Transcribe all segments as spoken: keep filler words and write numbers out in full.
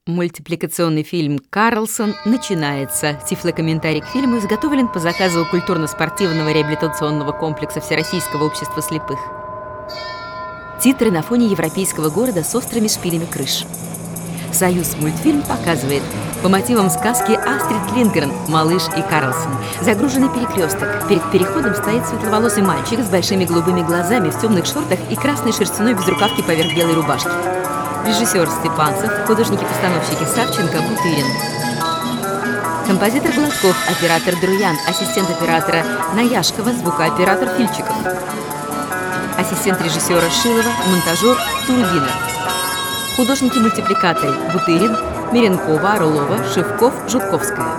Мультипликационный фильм «Карлсон» начинается. Тифлокомментарий к фильму изготовлен по заказу культурно-спортивного реабилитационного комплекса Всероссийского общества слепых. Титры на фоне европейского города с острыми шпилями крыш. «Союз мультфильм» показывает по мотивам сказки Астрид Линдгрен «Малыш и Карлсон». Загруженный перекресток. Перед переходом стоит светловолосый мальчик с большими голубыми глазами в темных шортах и красной шерстяной безрукавке поверх белой рубашки. Режиссер Степанцев, художники-постановщики Савченко, Бутырин. Композитор Гладков, оператор Друян, ассистент оператора Наяшкова, звукооператор Фильчиков. Ассистент режиссера Шилова, монтажер Турбина. Художники-мультипликаторы Бутырин, Меренкова, Орлова, Шевков, Жутковская.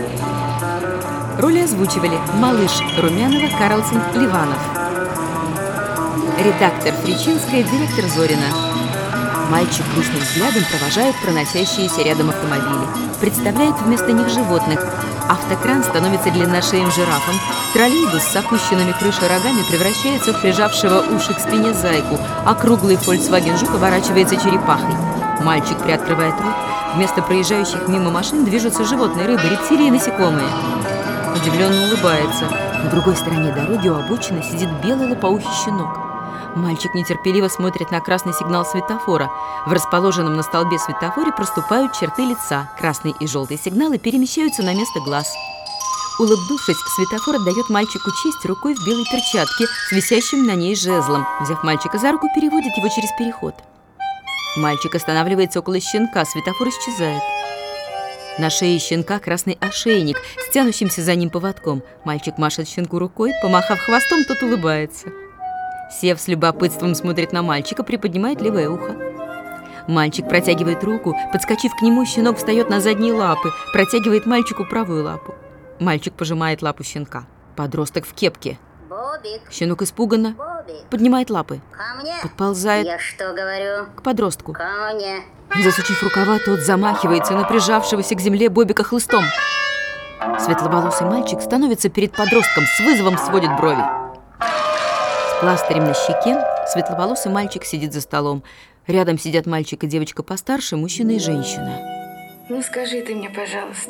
Роли озвучивали Малыш Румянова, Карлсон, Ливанов. Редактор Фричинская, директор Зорина. Мальчик грустным взглядом провожает проносящиеся рядом автомобили. Представляет вместо них животных. Автокран становится длинношеем жирафом. Троллейбус с опущенными крышей рогами превращается в прижавшего уши к спине зайку, а круглый Volkswagen Жук оборачивается черепахой. Мальчик приоткрывает рот. Вместо проезжающих мимо машин движутся животные, рыбы, рептилии и насекомые. Удивленно улыбается. На другой стороне дороги у обочины сидит белый лопоухий щенок. Мальчик нетерпеливо смотрит на красный сигнал светофора. В расположенном на столбе светофоре проступают черты лица. Красный и желтый сигналы перемещаются на место глаз. Улыбнувшись, светофор отдает мальчику честь рукой в белой перчатке с висящим на ней жезлом. Взяв мальчика за руку, переводит его через переход. Мальчик останавливается около щенка, светофор исчезает. На шее щенка красный ошейник с тянущимся за ним поводком. Мальчик машет щенку рукой, помахав хвостом, тот улыбается. Сев с любопытством смотрит на мальчика, приподнимает левое ухо. Мальчик протягивает руку, подскочив к нему, щенок встает на задние лапы, протягивает мальчику правую лапу. Мальчик пожимает лапу щенка. Подросток в кепке. Бобик. Щенок испуганно Бобик. поднимает лапы. Ко мне. Подползает Я что говорю? к подростку. Ко мне. Засучив рукава, тот замахивается на прижавшегося к земле Бобика хлыстом. Светловолосый мальчик становится перед подростком, с вызовом сводит брови. С пластырем на щеке светловолосый мальчик сидит за столом. Рядом сидят мальчик и девочка постарше, мужчина и женщина. Ну скажи ты мне, пожалуйста,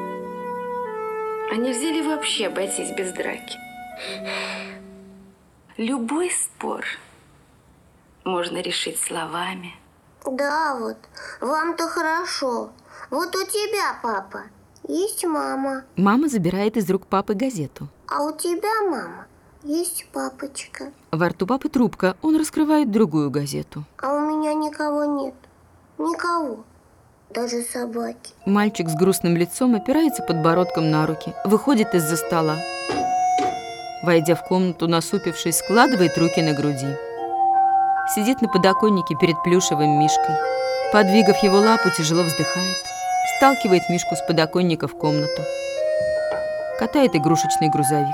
а нельзя ли вообще обойтись без драки? Любой спор можно решить словами. Да, вот, вам-то хорошо. Вот у тебя, папа, есть мама. Мама забирает из рук папы газету. А у тебя, мама, есть папочка. Во рту папы трубка, он раскрывает другую газету. А у меня никого нет. Никого. Даже собаки. Мальчик с грустным лицом опирается подбородком на руки, выходит из-за стола. Войдя в комнату, насупившись, складывает руки на груди. Сидит на подоконнике перед плюшевым мишкой. Подвигав его лапу, тяжело вздыхает. Сталкивает мишку с подоконника в комнату. Катает игрушечный грузовик.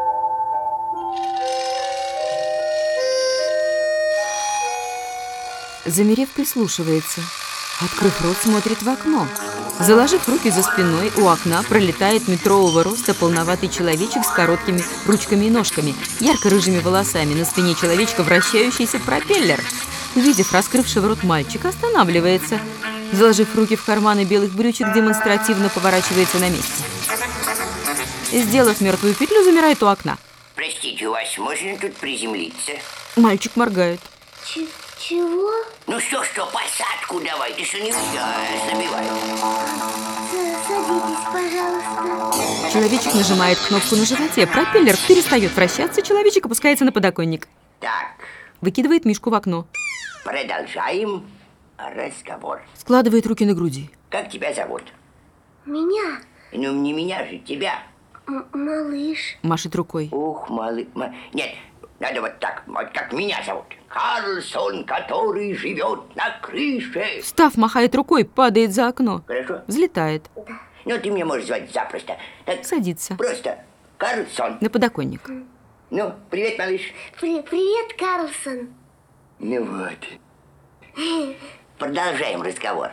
Замерев, прислушивается. Открыв рот, смотрит в окно. Заложив руки за спиной, у окна пролетает метрового роста полноватый человечек с короткими ручками и ножками, ярко-рыжими волосами, на спине человечка вращающийся пропеллер. Увидев раскрывшего рот мальчика, останавливается. Заложив руки в карманы белых брючек, демонстративно поворачивается на месте. Сделав мертвую петлю, замирает у окна. Простите, у вас можно тут приземлиться? Мальчик моргает. Ч- чего? Ну что-что, посадку давай, ты что не забивай. С- Садитесь, пожалуйста. Человечек нажимает кнопку на животе, пропеллер перестает вращаться, человечек опускается на подоконник. Так, Выкидывает мишку в окно. продолжаем разговор. Складывает руки на груди. Как тебя зовут? Меня? Ну, не меня же, тебя. М- малыш. Машет рукой. Ух, малый... ма- Нет, надо вот так, вот как меня зовут. Карлсон, который живет на крыше. Встав, махает рукой, падает за окно. Хорошо? Взлетает. Ну, ты меня можешь звать запросто. Так, Садится. просто Карлсон. На подоконник. Ну, привет, малыш. При- привет, Карлсон. Ну вот. Продолжаем разговор.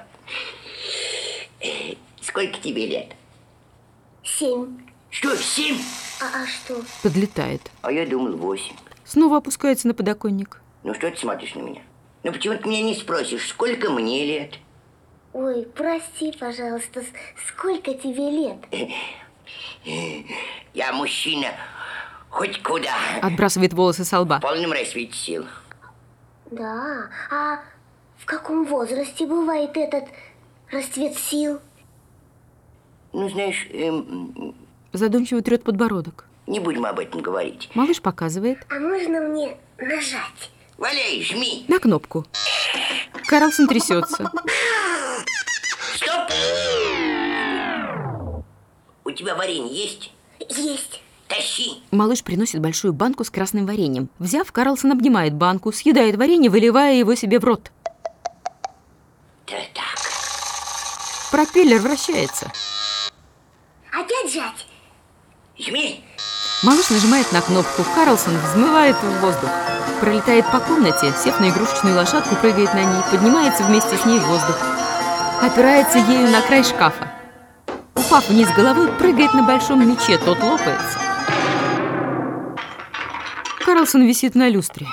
Э, Сколько тебе лет? Семь. Что, семь? А, а что? Подлетает. А я думал, восемь. Снова опускается на подоконник. Ну что ты смотришь на меня? Ну почему ты меня не спросишь, сколько мне лет? Ой, прости, пожалуйста, с- сколько тебе лет? Я мужчина хоть куда. Отбрасывает волосы со лба. В полном расцвете сил. Да, а в каком возрасте бывает этот расцвет сил? Ну, знаешь, эм, Задумчиво трет подбородок. не будем об этом говорить. Малыш показывает А можно мне нажать? Валяй, жми. на кнопку. Карлсон трясется. Стоп! У тебя варенье есть? Есть. Тащи. Малыш приносит большую банку с красным вареньем. Взяв, Карлсон обнимает банку, съедает варенье, выливая его себе в рот. Да так. Пропеллер вращается. Опять жать? Жми. Малыш нажимает на кнопку. Карлсон взмывает в воздух. Пролетает по комнате, сев на игрушечную лошадку, прыгает на ней, поднимается вместе с ней в воздух. Опирается ею на край шкафа. Упав вниз головой, прыгает на большом мяче, тот лопается. Карлсон висит на люстре.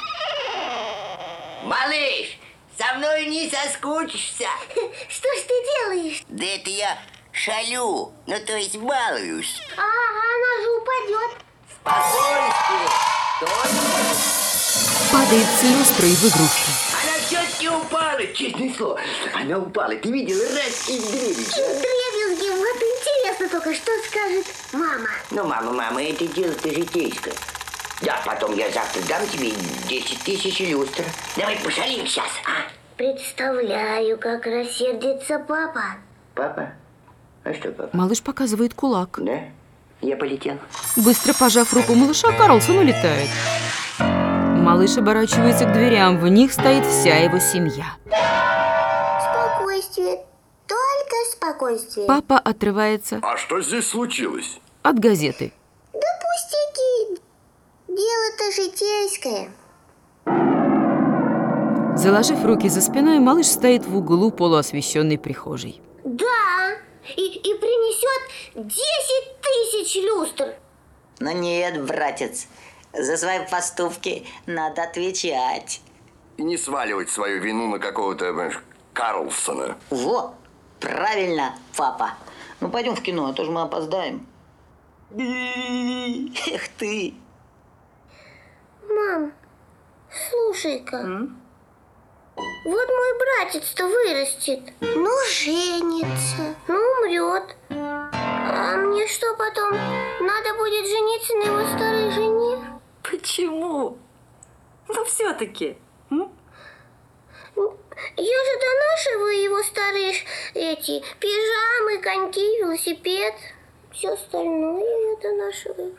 Малыш, со мной не соскучишься. Что ж ты делаешь? Да это я шалю, ну то есть балуюсь. А, она же упадет. Спокойствие. Точно. Падает с люстры и в игрушку. Она все-таки упала, честное слово. Она упала, ты видела, раз и вдребезги. Дребезги, вот интересно только, что скажет мама. Ну, мама, мама, это дело-то житейское. Да, потом я завтра дам тебе десять тысяч люстр. Давай пошалим сейчас, а? Представляю, как рассердится папа. Папа? А что, папа? Малыш показывает кулак. Да? Я полетел. Быстро пожав руку малыша, Карлсон улетает. Малыш оборачивается к дверям. В них стоит вся его семья. Спокойствие, только спокойствие. Папа отрывается А что здесь случилось? от газеты. Да пустяки, дело-то житейское. Заложив руки за спиной, малыш стоит в углу полуосвещенной прихожей. Да, и, и принесет десять тысяч люстр. Но нет, братец, за свои поступки надо отвечать. И не сваливать свою вину на какого-то, знаешь, Карлсона. Во, правильно, папа. Ну, пойдем в кино, а то же мы опоздаем. Эх ты. Мам, слушай-ка. Вот мой братец-то вырастет. Ну, женится. Ну, умрет. А мне что потом? Надо будет жениться на его старой жене? Почему? Ну, все-таки. Я же донашиваю его старые ш- эти пижамы, коньки, велосипед. Все остальное я донашиваю.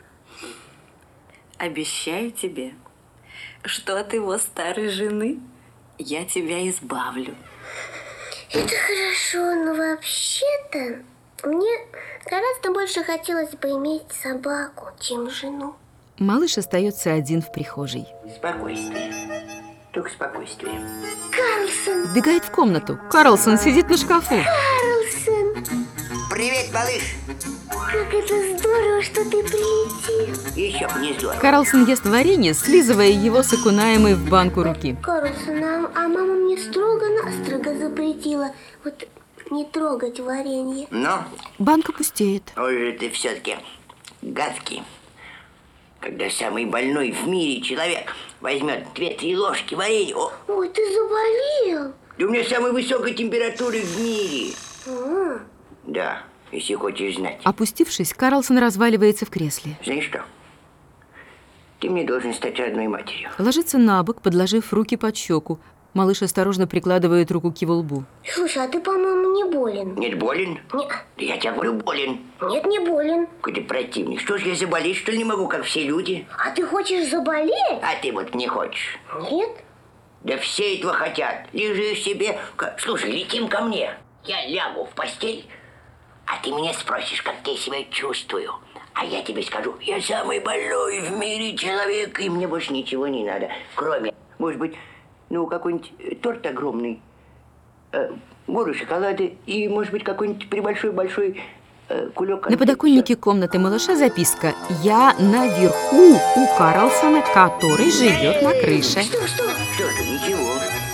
Обещаю тебе, что от его старой жены я тебя избавлю. Это хорошо, но вообще-то мне гораздо больше хотелось бы иметь собаку, чем жену. Малыш остается один в прихожей. Спокойствие. Только спокойствие. Карлсон, Вбегает в комнату. Карлсон сидит на шкафу. Карлсон, Привет, малыш. как это здорово, что ты прилетел. Еще б не здорово. Карлсон ест варенье, слизывая его с окунаемой в банку руки. Карлсон, а, а мама мне строго-настрого запретила вот не трогать варенье. Но Банка пустеет. ой же ты все-таки гадкий. Когда самый больной в мире человек возьмет две-три ложки варенья. О, Ой, ты заболел. да у меня самая высокая температура в мире. А, Да, если хочешь знать. Опустившись, Карлсон разваливается в кресле. Знаешь что? Ты мне должен стать родной матерью. Ложится на бок, подложив руки под щеку. Малыш осторожно прикладывает руку к его лбу. слушай, а ты, по-моему, не болен. Нет, болен? Не, Да я тебе говорю, болен. нет, не болен. Какой ты противный. Что ж, я заболеть, что ли, не могу, как все люди? А ты хочешь заболеть? А ты вот не хочешь. Нет. Да все этого хотят. Лежишь себе. Ка- Слушай, летим ко мне. Я лягу в постель, а ты меня спросишь, как я себя чувствую. А я тебе скажу, я самый больной в мире человек, и мне больше ничего не надо. Кроме, может быть, ну, какой-нибудь э, торт огромный, э, гору шоколада и, может быть, какой-нибудь прибольшой-большой э, кулек На конфет. подоконнике комнаты малыша записка: «Я наверху у Карлсона, который живет на крыше». Что, что? Что ты, ничего.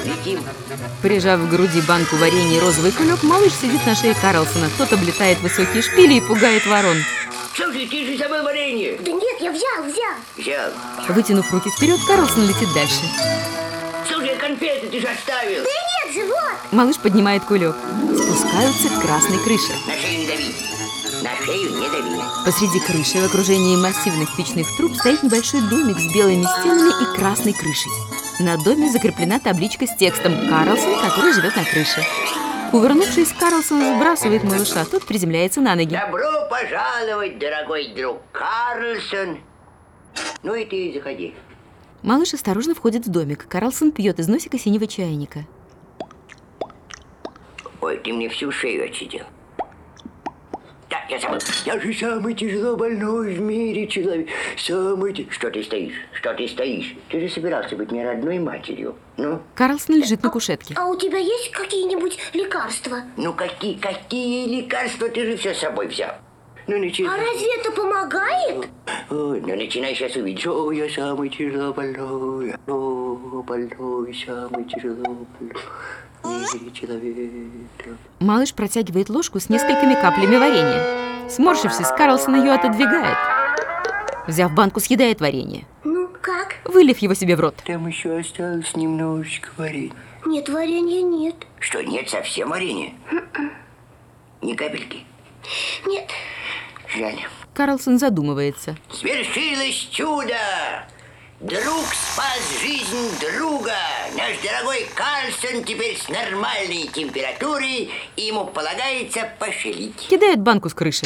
Летим. Прижав к груди банку варенья и розовый кулек, малыш сидит на шее Карлсона. Тот облетает высокие шпили и пугает ворон. Слушай, ты же забыл варенье. Да нет, я взял, взял. Взял. Вытянув руки вперед, Карлсон летит дальше. Слушай, конфеты ты же оставил. Да нет же, вот. Малыш поднимает кулек. Спускаются к красной крыше. На шею не дави. На шею не дави. Посреди крыши в окружении массивных печных труб стоит небольшой домик с белыми стенами и красной крышей. На доме закреплена табличка с текстом «Карлсон, который живет на крыше». Кувырнувшись, Карлсон сбрасывает малыша, тот приземляется на ноги. Добро пожаловать, дорогой друг Карлсон. Ну и ты заходи. Малыш осторожно входит в домик. Карлсон пьет из носика синего чайника. Ой, ты мне всю шею отсидел. Так, я забыл. Я же самый тяжело больной в мире человек. Самый... ти- Что ты стоишь? Что ты стоишь? Ты же собирался быть мне родной матерью. Ну? Карлсон лежит на кушетке. А у тебя есть какие-нибудь лекарства? Ну какие, какие лекарства? Ты же все с собой взял. Ну, А начинай. разве это помогает? Ой, ну начинай, сейчас увидишь. О, я самый тяжело больной. О, больной, самый тяжело больной в мире человек. Малыш протягивает ложку с несколькими каплями варенья. Сморщившись, Карлсон ее отодвигает. Взяв банку, съедает варенье. Ну, как? Вылив его себе в рот. Там еще осталось немножечко варенья. Нет, варенья нет. Что, нет совсем варенья? Ни капельки? Нет. Жаль. Карлсон задумывается. Свершилось чудо! Друг спас жизнь друга! Наш дорогой Карлсон теперь с нормальной температурой, и ему полагается пошалить. Кидает банку с крыши.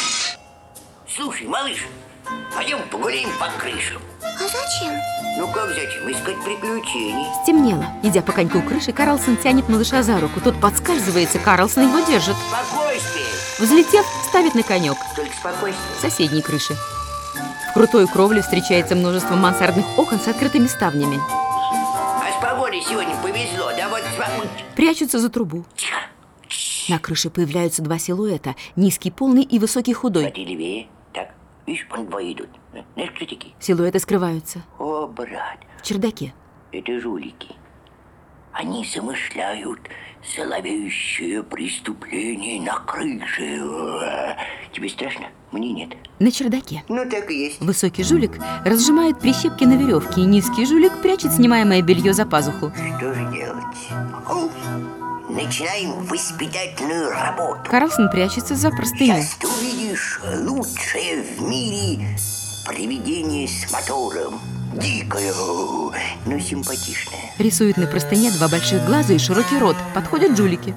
Слушай, малыш, пойдем погуляем по крышам. А зачем? Ну как зачем? Искать приключений. Стемнело. Идя по коньку крыши, Карлсон тянет малыша за руку. Тот подскальзывается, Карлсон его держит. Спокойствие! Взлетев, ставит на конек Только спокойствие. с соседней крыши. В крутой кровле встречается множество мансардных окон с открытыми ставнями. А с погодой сегодня повезло, да вот... Прячутся за трубу. Тихо. На крыше появляются два силуэта. Низкий полный и высокий худой. Смотри левее. Так, видишь, вон двое идут. Знаешь, кто такие? Силуэты скрываются. О, брат, В чердаке. это жулики. Они замышляют зловещее преступление на крыше. Тебе страшно? Мне нет. На чердаке. Ну, так и есть. Высокий жулик разжимает прищепки на веревке, и низкий жулик прячет снимаемое белье за пазуху. Что же делать? О, начинаем воспитательную работу. Карлсон прячется за простыней. Сейчас ты увидишь лучшее в мире привидение с мотором. Дикое, но симпатичное. Рисует на простыне два больших глаза и широкий рот. Подходят жулики.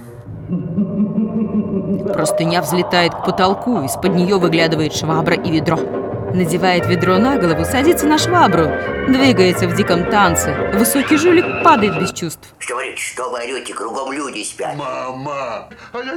Простыня взлетает к потолку, из-под нее выглядывает швабра и ведро. Надевает ведро на голову, садится на швабру, двигается в диком танце. Высокий жулик падает без чувств. Что говорит, что вы орете, кругом люди спят. Мама!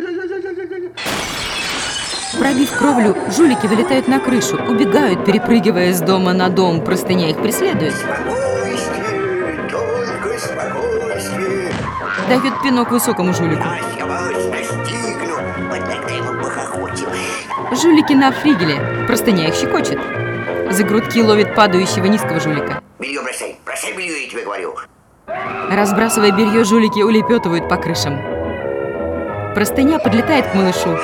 Пробив кровлю, жулики вылетают на крышу, убегают, перепрыгивая с дома на дом. Простыня их преследует. Спокойствие, только спокойствие. Дает пинок высокому жулику. Я вас настигну. Вот тогда ему похохотил. Жулики на флигеле. Простыня их щекочет. За грудки ловит падающего низкого жулика. Белье бросай, бросай белье, я тебе говорю. Разбрасывая белье, жулики улепетывают по крышам. Простыня подлетает к малышу.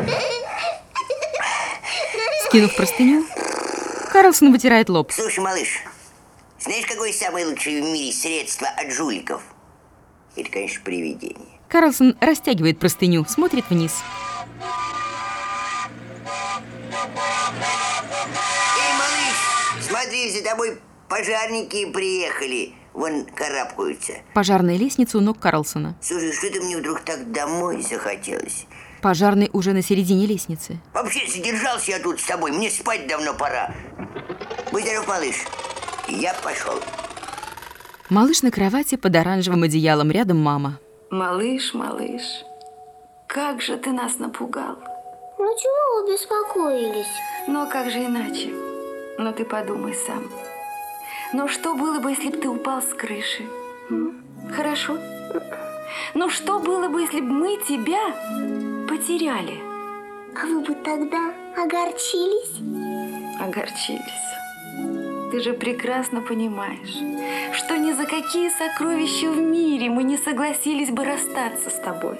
Скинув простыню, Карлсон вытирает лоб. Слушай, малыш, знаешь, какое самое лучшее в мире средство от жуликов? Это, конечно, привидение. Карлсон растягивает простыню, смотрит вниз. Эй, малыш, смотри, за тобой пожарники приехали. Вон карабкаются. Пожарная лестница у ног Карлсона. Слушай, что-то мне вдруг так домой захотелось. Пожарный уже на середине лестницы. Вообще, задержался я тут с тобой, мне спать давно пора. Будь здоров, малыш. Я пошел. Малыш на кровати под оранжевым одеялом, рядом мама. Малыш, малыш, как же ты нас напугал. Ну чего вы беспокоились? Но как же иначе? Но ты подумай сам. Но что было бы, если бы ты упал с крыши? М? Хорошо? Но что было бы, если бы мы тебя потеряли? А вы бы тогда огорчились? Огорчились. Ты же прекрасно понимаешь, что ни за какие сокровища в мире мы не согласились бы расстаться с тобой.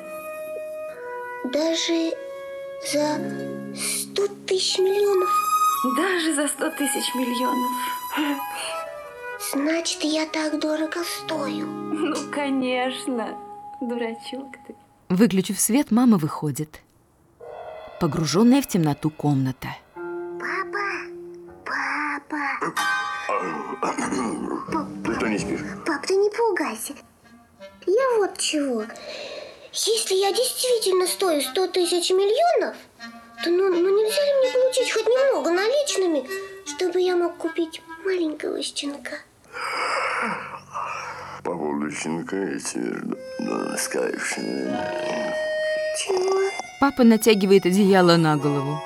Даже за сто тысяч миллионов? Даже за сто тысяч миллионов. Значит, я так дорого стою. Ну, конечно, дурачок ты. Выключив свет, мама выходит. Погруженная в темноту комната. Папа, папа. Ты что, не спишь? Пап, ты не пугайся. Я вот чего. Если я действительно стою сто тысяч миллионов, то ну, ну нельзя ли мне получить хоть немного наличными, чтобы я мог купить маленького щенка? По поводу щенка я тебе ну, скажешь. Чего? Папа натягивает одеяло на голову.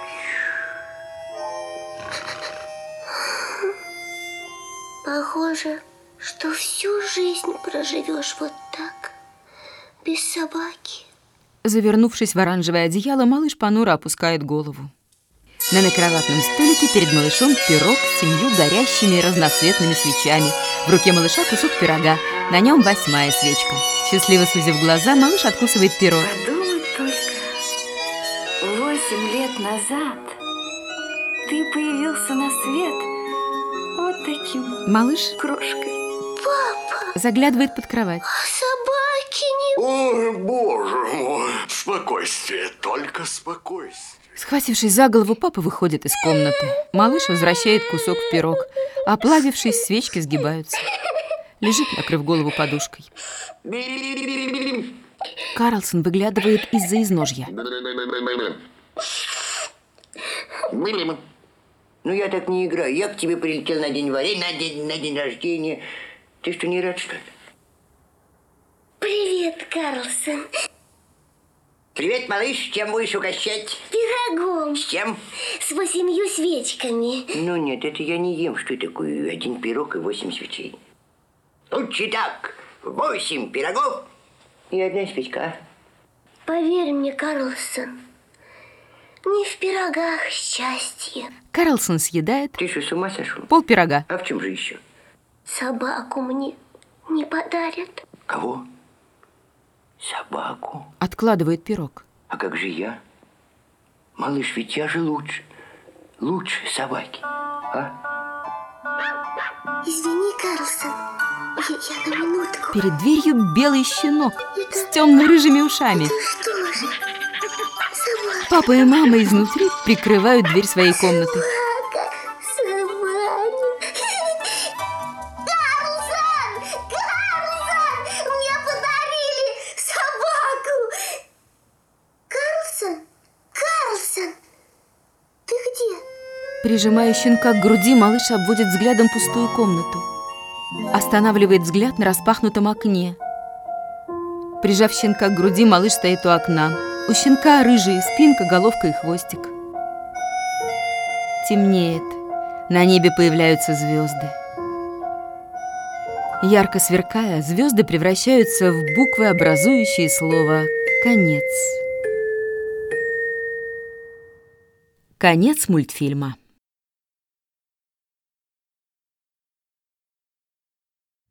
Похоже, что всю жизнь проживешь вот так, без собаки. Завернувшись в оранжевое одеяло, малыш понуро опускает голову. На накроватном столике перед малышом пирог с семью горящими разноцветными свечами. В руке малыша кусок пирога, на нем восьмая свечка. Счастливо сузив глаза, малыш откусывает пирог. Подумай только, восемь лет назад ты появился на свет вот таким Малыш крошкой. Папа, заглядывает под кровать. а собаки не... Ой, боже мой. Спокойствие, только спокойствие. Схватившись за голову, папа выходит из комнаты. Малыш возвращает кусок в пирог. Оплавившись, свечки сгибаются. Лежит, накрыв голову подушкой. Карлсон выглядывает из-за изножья. Ну, я так не играю. Я к тебе прилетел на день варенья, на день, на день рождения. Ты что, не рад, что ли? Привет, Карлсон. Привет, малыш. Чем будешь угощать? Пирогом С чем? с восемью свечками. Ну, нет, это я не ем. Что такое один пирог и восемь свечей? Лучше так. Восемь пирогов и одна свечка. а? Поверь мне, Карлсон, не в пирогах счастье. Карлсон съедает Ты что, с ума сошел? пол пирога. А в чем же еще? Собаку мне не подарят. Кого? Собаку. Откладывает пирог. А как же я? Малыш, ведь я же лучше. Лучше собаки. А? Извини, Карлсон, я, я на минутку. Перед дверью белый щенок с темно-рыжими ушами. Что же? Собака, Папа и мама изнутри прикрывают дверь своей комнаты. собака. Карлсон! Карлсон! Мне подарили собаку! Карлсон? Карлсон! Ты где? Прижимая щенка к груди, малыш обводит взглядом пустую комнату. Останавливает взгляд на распахнутом окне. Прижав щенка к груди, малыш стоит у окна. У щенка рыжие спинка, головка и хвостик. Темнеет. На небе появляются звезды. Ярко сверкая, звезды превращаются в буквы, образующие слово «конец». Конец мультфильма.